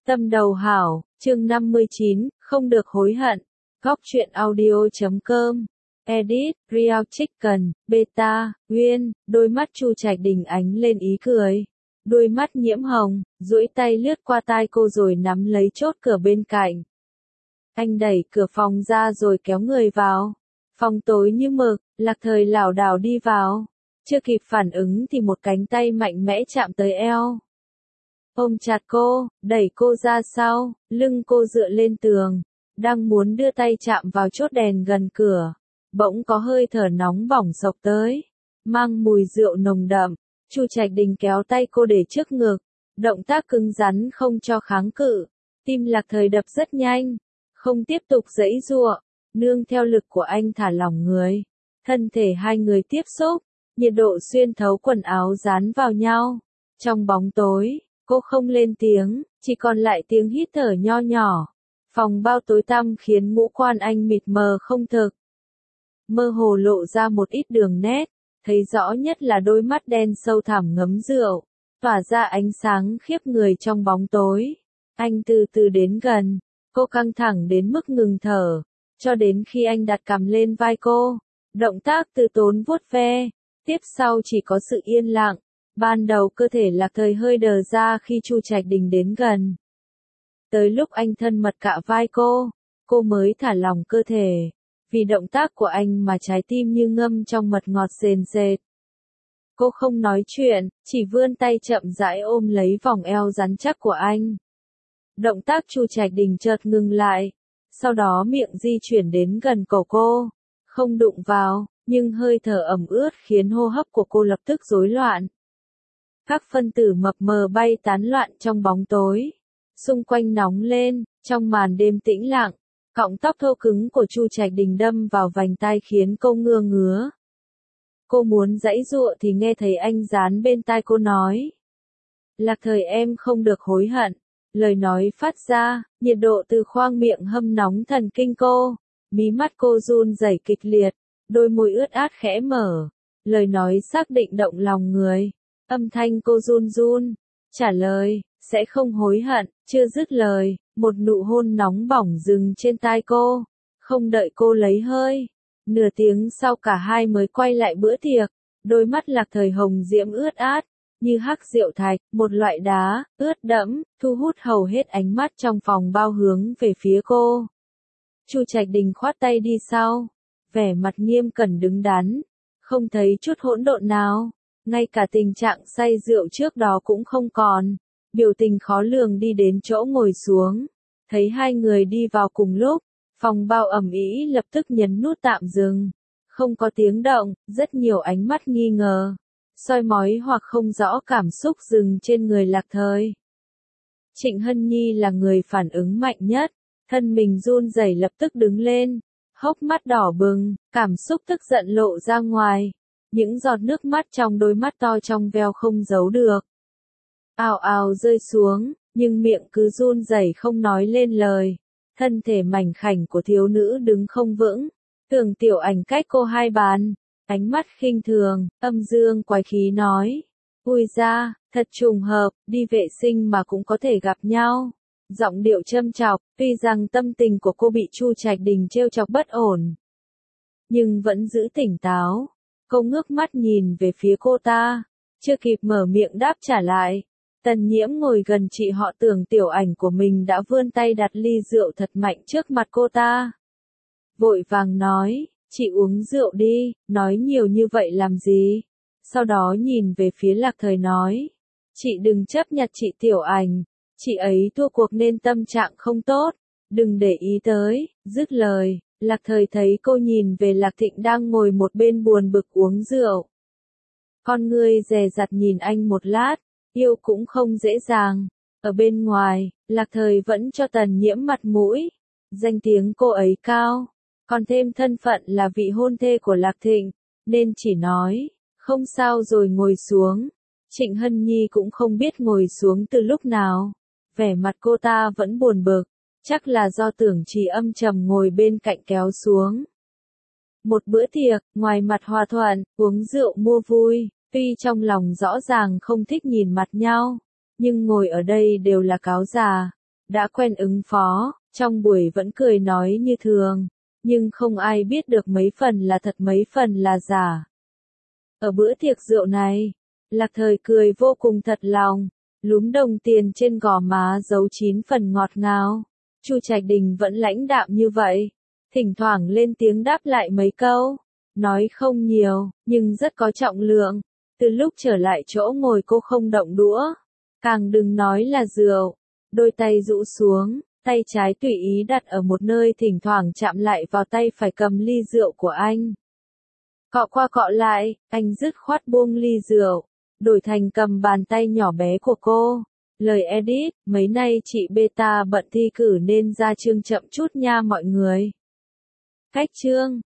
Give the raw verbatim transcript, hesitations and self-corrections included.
Tâm đầu hảo, chương năm mươi chín, không được hối hận. Góc truyện audio chấm com. Edit, Real Chicken, Beta, Nguyên, đôi mắt Chu Trạch Đình ánh lên ý cười. Đôi mắt nhiễm hồng, duỗi tay lướt qua tai cô rồi nắm lấy chốt cửa bên cạnh. Anh đẩy cửa phòng ra rồi kéo người vào. Phòng tối như mực, Lạc Thời lảo đảo đi vào. Chưa kịp phản ứng thì một cánh tay mạnh mẽ chạm tới eo. Ôm chặt cô, đẩy cô ra sau, lưng cô dựa lên tường, đang muốn đưa tay chạm vào chốt đèn gần cửa. Bỗng có hơi thở nóng bỏng xộc tới, mang mùi rượu nồng đậm. Chu Trạch Đình kéo tay cô để trước ngực, động tác cứng rắn không cho kháng cự. Tim Lạc Thời đập rất nhanh, không tiếp tục giãy giụa, nương theo lực của anh thả lỏng người. Thân thể hai người tiếp xúc, nhiệt độ xuyên thấu quần áo dán vào nhau. Trong bóng tối, cô không lên tiếng, chỉ còn lại tiếng hít thở nho nhỏ. Phòng bao tối tăm khiến ngũ quan anh mịt mờ không thực. Mơ hồ lộ ra một ít đường nét, thấy rõ nhất là đôi mắt đen sâu thẳm ngấm rượu, tỏa ra ánh sáng khiếp người trong bóng tối. Anh từ từ đến gần, cô căng thẳng đến mức ngừng thở, cho đến khi anh đặt cằm lên vai cô. Động tác từ tốn vuốt ve, tiếp sau chỉ có sự yên lặng. Ban đầu cơ thể Lạc Thời hơi đờ ra khi Chu Trạch Đình đến gần. Tới lúc anh thân mật cạ vai cô, cô mới thả lỏng cơ thể. Vì động tác của anh mà trái tim như ngâm trong mật ngọt sền sệt. Cô không nói chuyện, chỉ vươn tay chậm rãi ôm lấy vòng eo rắn chắc của anh. Động tác Chu Trạch Đình chợt ngừng lại, sau đó miệng di chuyển đến gần cổ cô, không đụng vào, nhưng hơi thở ẩm ướt khiến hô hấp của cô lập tức rối loạn. Các phân tử mập mờ bay tán loạn trong bóng tối, xung quanh nóng lên, trong màn đêm tĩnh lặng, cọng tóc thô cứng của Chu Trạch Đình đâm vào vành tai khiến cô ngưa ngứa. Cô muốn giãy giụa thì nghe thấy anh dán bên tai cô nói. Lạc Thời em không được hối hận. Lời nói phát ra, nhiệt độ từ khoang miệng hâm nóng thần kinh cô, mí mắt cô run rẩy kịch liệt, đôi môi ướt át khẽ mở. Lời nói xác định động lòng người. Âm thanh cô run run, trả lời, sẽ không hối hận. Chưa dứt lời, một nụ hôn nóng bỏng dừng trên tai cô, không đợi cô lấy hơi. Nửa tiếng sau cả hai mới quay lại bữa tiệc, đôi mắt Lạc Thời hồng diễm ướt át, như hắc rượu thạch, một loại đá, ướt đẫm, thu hút hầu hết ánh mắt trong phòng bao hướng về phía cô. Chu Trạch Đình khoát tay đi sau, vẻ mặt nghiêm cẩn đứng đắn, không thấy chút hỗn độn nào. Ngay cả tình trạng say rượu trước đó cũng không còn, biểu tình khó lường đi đến chỗ ngồi xuống, thấy hai người đi vào cùng lúc, phòng bao ầm ĩ lập tức nhấn nút tạm dừng, không có tiếng động, rất nhiều ánh mắt nghi ngờ, soi mói hoặc không rõ cảm xúc dừng trên người Lạc Thời. Trịnh Hân Nhi là người phản ứng mạnh nhất, thân mình run rẩy lập tức đứng lên, hốc mắt đỏ bừng, cảm xúc tức giận lộ ra ngoài. Những giọt nước mắt trong đôi mắt to trong veo không giấu được. Ào ào rơi xuống, nhưng miệng cứ run rẩy không nói lên lời. Thân thể mảnh khảnh của thiếu nữ đứng không vững. Tưởng Tiểu Ảnh cách cô hai bàn, ánh mắt khinh thường, âm dương quái khí nói. Ui ra, thật trùng hợp, đi vệ sinh mà cũng có thể gặp nhau. Giọng điệu châm chọc, tuy rằng tâm tình của cô bị Chu Trạch Đình trêu chọc bất ổn, nhưng vẫn giữ tỉnh táo. Cô ngước mắt nhìn về phía cô ta, chưa kịp mở miệng đáp trả lại. Tần Nhiễm ngồi gần chị họ Tưởng Tiểu Ảnh của mình đã vươn tay đặt ly rượu thật mạnh trước mặt cô ta. Vội vàng nói, chị uống rượu đi, nói nhiều như vậy làm gì? Sau đó nhìn về phía Lạc Thời nói, chị đừng chấp nhặt chị Tiểu Ảnh, chị ấy thua cuộc nên tâm trạng không tốt, đừng để ý tới. Dứt lời, Lạc Thời thấy cô nhìn về Lạc Thịnh đang ngồi một bên buồn bực uống rượu. Con ngươi dè dặt nhìn anh một lát, yêu cũng không dễ dàng. Ở bên ngoài, Lạc Thời vẫn cho Tần Nhiễm mặt mũi. Danh tiếng cô ấy cao, còn thêm thân phận là vị hôn thê của Lạc Thịnh, nên chỉ nói, không sao rồi ngồi xuống. Trịnh Hân Nhi cũng không biết ngồi xuống từ lúc nào. Vẻ mặt cô ta vẫn buồn bực. Chắc là do Tưởng Trì âm trầm ngồi bên cạnh kéo xuống. Một bữa tiệc, ngoài mặt hòa thuận, uống rượu mua vui, tuy trong lòng rõ ràng không thích nhìn mặt nhau, nhưng ngồi ở đây đều là cáo già, đã quen ứng phó, trong buổi vẫn cười nói như thường, nhưng không ai biết được mấy phần là thật mấy phần là giả. Ở bữa tiệc rượu này, Lạc Thời cười vô cùng thật lòng, lúm đồng tiền trên gò má giấu chín phần ngọt ngào. Chu Trạch Đình vẫn lãnh đạm như vậy, thỉnh thoảng lên tiếng đáp lại mấy câu, nói không nhiều, nhưng rất có trọng lượng. Từ lúc trở lại chỗ ngồi cô không động đũa, càng đừng nói là rượu, đôi tay rũ xuống, tay trái tùy ý đặt ở một nơi thỉnh thoảng chạm lại vào tay phải cầm ly rượu của anh. Cọ qua cọ lại, anh dứt khoát buông ly rượu, đổi thành cầm bàn tay nhỏ bé của cô. Lời edit, mấy nay chị Beta bận thi cử nên ra chương chậm chút nha mọi người. Cách chương